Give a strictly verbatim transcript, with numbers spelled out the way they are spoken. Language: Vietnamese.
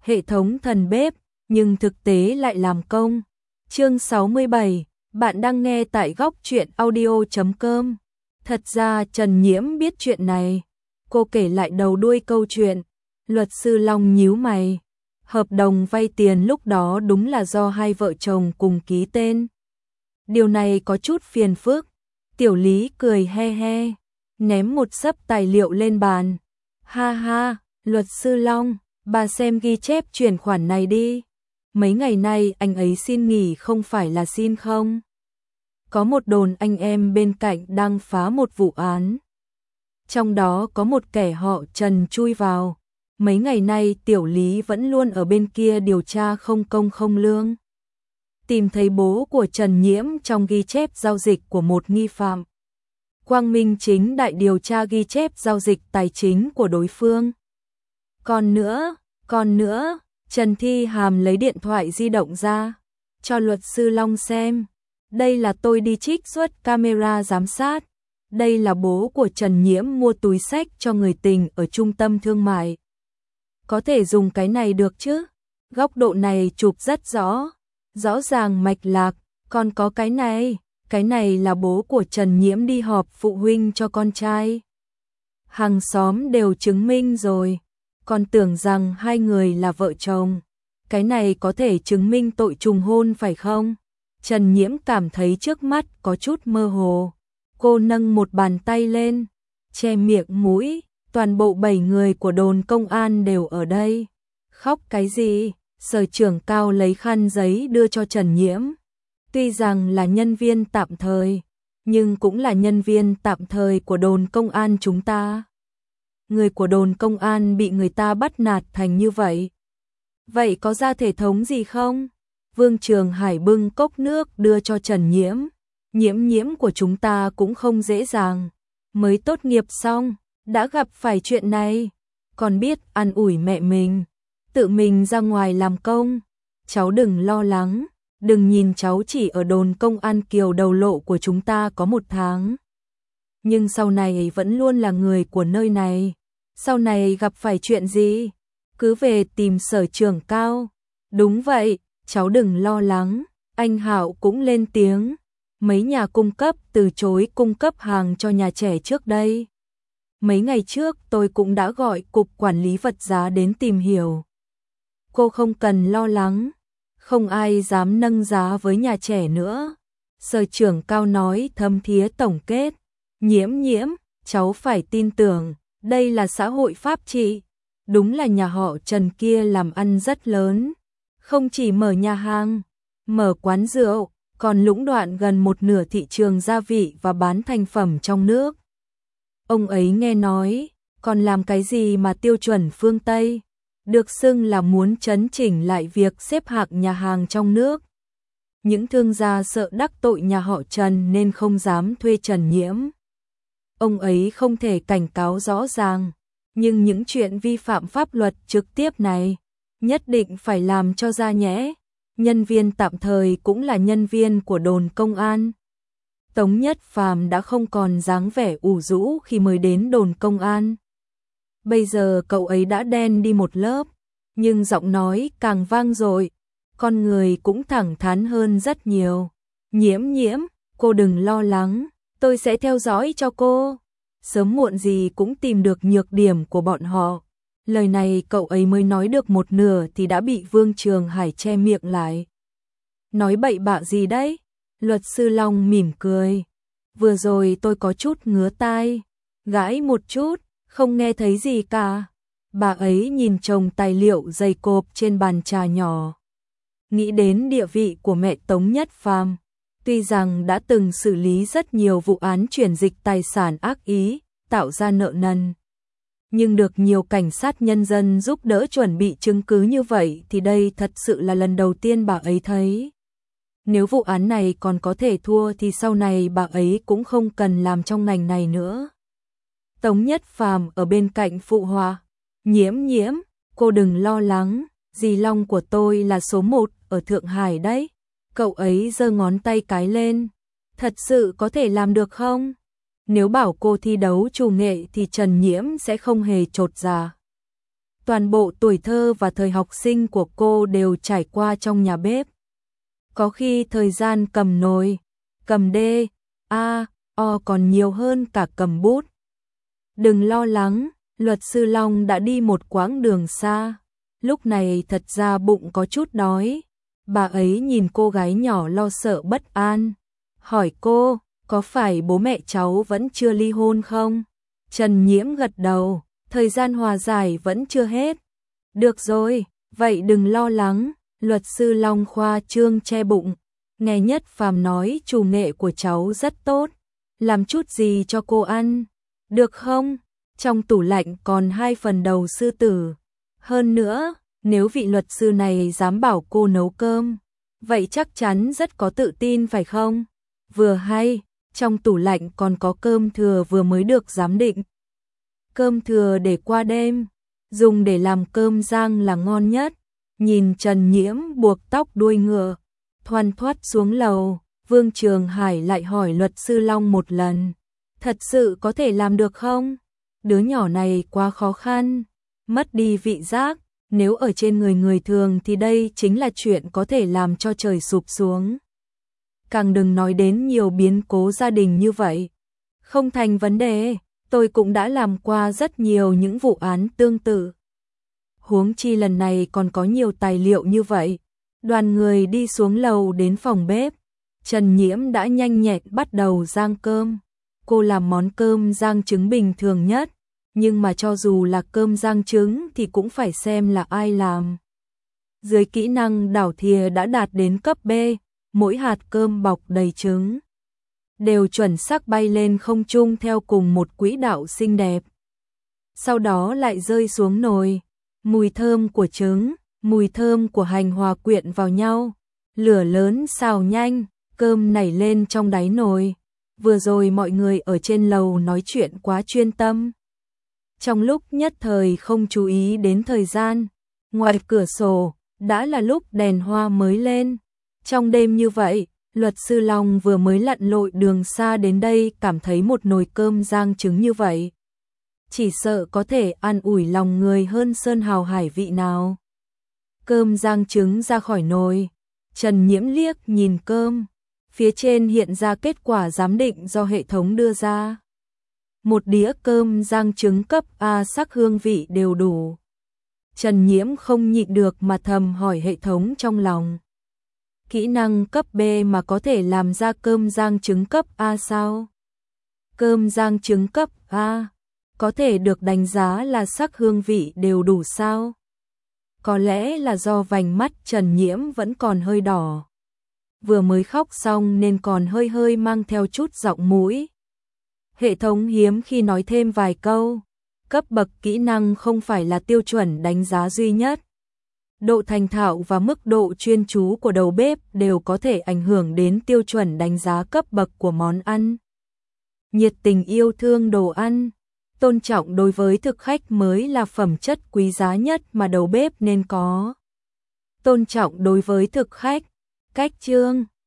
hệ thống thần bếp, nhưng thực tế lại làm công. Chương sáu mươi bảy, bạn đang nghe tại góc truyện audio chấm com. Thật ra Trần Nhiễm biết chuyện này. Cô kể lại đầu đuôi câu chuyện. Luật sư Long nhíu mày. Hợp đồng vay tiền lúc đó đúng là do hai vợ chồng cùng ký tên. Điều này có chút phiền phức. Tiểu Lý cười he he, ném một xấp tài liệu lên bàn. Ha ha, luật sư Long, bà xem ghi chép chuyển khoản này đi. Mấy ngày nay anh ấy xin nghỉ không phải là xin không? Có một đồn anh em bên cạnh đang phá một vụ án. Trong đó có một kẻ họ Trần chui vào. Mấy ngày nay Tiểu Lý vẫn luôn ở bên kia điều tra không công không lương. Tìm thấy bố của Trần Nhiễm trong ghi chép giao dịch của một nghi phạm. Quang Minh chính đại điều tra ghi chép giao dịch tài chính của đối phương. Còn nữa, còn nữa, Trần Thi Hàm lấy điện thoại di động ra, cho luật sư Long xem. Đây là tôi đi trích xuất camera giám sát. Đây là bố của Trần Nhiễm mua túi xách cho người tình ở trung tâm thương mại. Có thể dùng cái này được chứ? Góc độ này chụp rất rõ, rõ ràng mạch lạc. Còn có cái này, cái này là bố của Trần Nhiễm đi họp phụ huynh cho con trai. Hàng xóm đều chứng minh rồi, còn tưởng rằng hai người là vợ chồng. Cái này có thể chứng minh tội trùng hôn phải không? Trần Nhiễm cảm thấy trước mắt có chút mơ hồ. Cô nâng một bàn tay lên, che miệng mũi. Toàn bộ bảy người của đồn công an đều ở đây. Khóc cái gì? Sở trưởng Cao lấy khăn giấy đưa cho Trần Nhiễm. Tuy rằng là nhân viên tạm thời, nhưng cũng là nhân viên tạm thời của đồn công an chúng ta. Người của đồn công an bị người ta bắt nạt thành như vậy. Vậy có ra thể thống gì không? Vương Trường Hải bưng cốc nước đưa cho Trần Nhiễm. Nhiễm nhiễm của chúng ta cũng không dễ dàng. Mới tốt nghiệp xong, đã gặp phải chuyện này. Còn biết an ủi mẹ mình. Tự mình ra ngoài làm công. Cháu đừng lo lắng. Đừng nhìn cháu chỉ ở đồn công an Kiều Đầu Lộ của chúng ta có một tháng. Nhưng sau này vẫn luôn là người của nơi này. Sau này gặp phải chuyện gì? Cứ về tìm sở trưởng Cao. Đúng vậy, cháu đừng lo lắng. Anh Hạo cũng lên tiếng. Mấy nhà cung cấp từ chối cung cấp hàng cho nhà trẻ trước đây. Mấy ngày trước tôi cũng đã gọi cục quản lý vật giá đến tìm hiểu. Cô không cần lo lắng. Không ai dám nâng giá với nhà trẻ nữa. Sở trưởng Cao nói thâm thía tổng kết. Nhiễm nhiễm, cháu phải tin tưởng, đây là xã hội pháp trị. Đúng là nhà họ Trần kia làm ăn rất lớn. Không chỉ mở nhà hàng, mở quán rượu, còn lũng đoạn gần một nửa thị trường gia vị và bán thành phẩm trong nước. Ông ấy nghe nói, còn làm cái gì mà tiêu chuẩn phương Tây, được xưng là muốn chấn chỉnh lại việc xếp hạng nhà hàng trong nước. Những thương gia sợ đắc tội nhà họ Trần nên không dám thuê Trần Nhiễm. Ông ấy không thể cảnh cáo rõ ràng, nhưng những chuyện vi phạm pháp luật trực tiếp này, nhất định phải làm cho ra nhẽ. Nhân viên tạm thời cũng là nhân viên của đồn công an. Tống Nhất Phàm đã không còn dáng vẻ ủ rũ khi mới đến đồn công an. Bây giờ cậu ấy đã đen đi một lớp, nhưng giọng nói càng vang dội, con người cũng thẳng thắn hơn rất nhiều. Nhiễm nhiễm, cô đừng lo lắng, tôi sẽ theo dõi cho cô. Sớm muộn gì cũng tìm được nhược điểm của bọn họ. Lời này cậu ấy mới nói được một nửa thì đã bị Vương Trường Hải che miệng lại. Nói bậy bạ gì đấy? Luật sư Long mỉm cười. Vừa rồi tôi có chút ngứa tai, gãi một chút, không nghe thấy gì cả. Bà ấy nhìn chồng tài liệu dày cộp trên bàn trà nhỏ. Nghĩ đến địa vị của mẹ Tống Nhất Phàm, tuy rằng đã từng xử lý rất nhiều vụ án chuyển dịch tài sản ác ý, tạo ra nợ nần. Nhưng được nhiều cảnh sát nhân dân giúp đỡ chuẩn bị chứng cứ như vậy thì đây thật sự là lần đầu tiên bà ấy thấy. Nếu vụ án này còn có thể thua thì sau này bà ấy cũng không cần làm trong ngành này nữa. Tống Nhất Phàm ở bên cạnh phụ họa. Nhiễm nhiễm, cô đừng lo lắng, dì Long của tôi là số một ở Thượng Hải đấy. Cậu ấy giơ ngón tay cái lên. Thật sự có thể làm được không? Nếu bảo cô thi đấu chủ nghệ thì Trần Nhiễm sẽ không hề chột dạ. Toàn bộ tuổi thơ và thời học sinh của cô đều trải qua trong nhà bếp. Có khi thời gian cầm nồi, cầm đê, a, o còn nhiều hơn cả cầm bút. Đừng lo lắng, luật sư Long đã đi một quãng đường xa. Lúc này thật ra bụng có chút đói. Bà ấy nhìn cô gái nhỏ lo sợ bất an. Hỏi cô, có phải bố mẹ cháu vẫn chưa ly hôn không? Trần Nhiễm gật đầu, thời gian hòa giải vẫn chưa hết. Được rồi, vậy đừng lo lắng, luật sư Long khoa trương che bụng. Nghe Nhất Phàm nói chủ nghệ của cháu rất tốt, làm chút gì cho cô ăn, được không? Trong tủ lạnh còn hai phần đầu sư tử. Hơn nữa, nếu vị luật sư này dám bảo cô nấu cơm, vậy chắc chắn rất có tự tin phải không? Vừa hay, trong tủ lạnh còn có cơm thừa vừa mới được giám định. Cơm thừa để qua đêm, dùng để làm cơm rang là ngon nhất. Nhìn Trần Nhiễm buộc tóc đuôi ngựa, thoăn thoắt xuống lầu, Vương Trường Hải lại hỏi luật sư Long một lần. Thật sự có thể làm được không? Đứa nhỏ này quá khó khăn, mất đi vị giác, nếu ở trên người người thường thì đây chính là chuyện có thể làm cho trời sụp xuống. Càng đừng nói đến nhiều biến cố gia đình như vậy. Không thành vấn đề, tôi cũng đã làm qua rất nhiều những vụ án tương tự. Huống chi lần này còn có nhiều tài liệu như vậy. Đoàn người đi xuống lầu đến phòng bếp. Trần Nhiễm đã nhanh nhẹn bắt đầu rang cơm. Cô làm món cơm rang trứng bình thường nhất, nhưng mà cho dù là cơm rang trứng thì cũng phải xem là ai làm. Dưới kỹ năng đảo thìa đã đạt đến cấp B, mỗi hạt cơm bọc đầy trứng đều chuẩn xác bay lên không trung theo cùng một quỹ đạo xinh đẹp. Sau đó lại rơi xuống nồi. Mùi thơm của trứng, mùi thơm của hành hòa quyện vào nhau. Lửa lớn xào nhanh, cơm nảy lên trong đáy nồi. Vừa rồi mọi người ở trên lầu nói chuyện quá chuyên tâm. Trong lúc nhất thời không chú ý đến thời gian, ngoài cửa sổ, đã là lúc đèn hoa mới lên. Trong đêm như vậy, luật sư Long vừa mới lặn lội đường xa đến đây cảm thấy một nồi cơm rang trứng như vậy. Chỉ sợ có thể an ủi lòng người hơn sơn hào hải vị nào. Cơm rang trứng ra khỏi nồi, Trần Nhiễm liếc nhìn cơm, phía trên hiện ra kết quả giám định do hệ thống đưa ra. Một đĩa cơm rang trứng cấp A sắc hương vị đều đủ. Trần Nhiễm không nhịn được mà thầm hỏi hệ thống trong lòng. Kỹ năng cấp B mà có thể làm ra cơm rang trứng cấp A sao? Cơm rang trứng cấp A có thể được đánh giá là sắc hương vị đều đủ sao? Có lẽ là do vành mắt Trần Nhiễm vẫn còn hơi đỏ. Vừa mới khóc xong nên còn hơi hơi mang theo chút giọng mũi. Hệ thống hiếm khi nói thêm vài câu. Cấp bậc kỹ năng không phải là tiêu chuẩn đánh giá duy nhất. Độ thành thạo và mức độ chuyên chú của đầu bếp đều có thể ảnh hưởng đến tiêu chuẩn đánh giá cấp bậc của món ăn. Nhiệt tình yêu thương đồ ăn, tôn trọng đối với thực khách mới là phẩm chất quý giá nhất mà đầu bếp nên có. Tôn trọng đối với thực khách, cách chương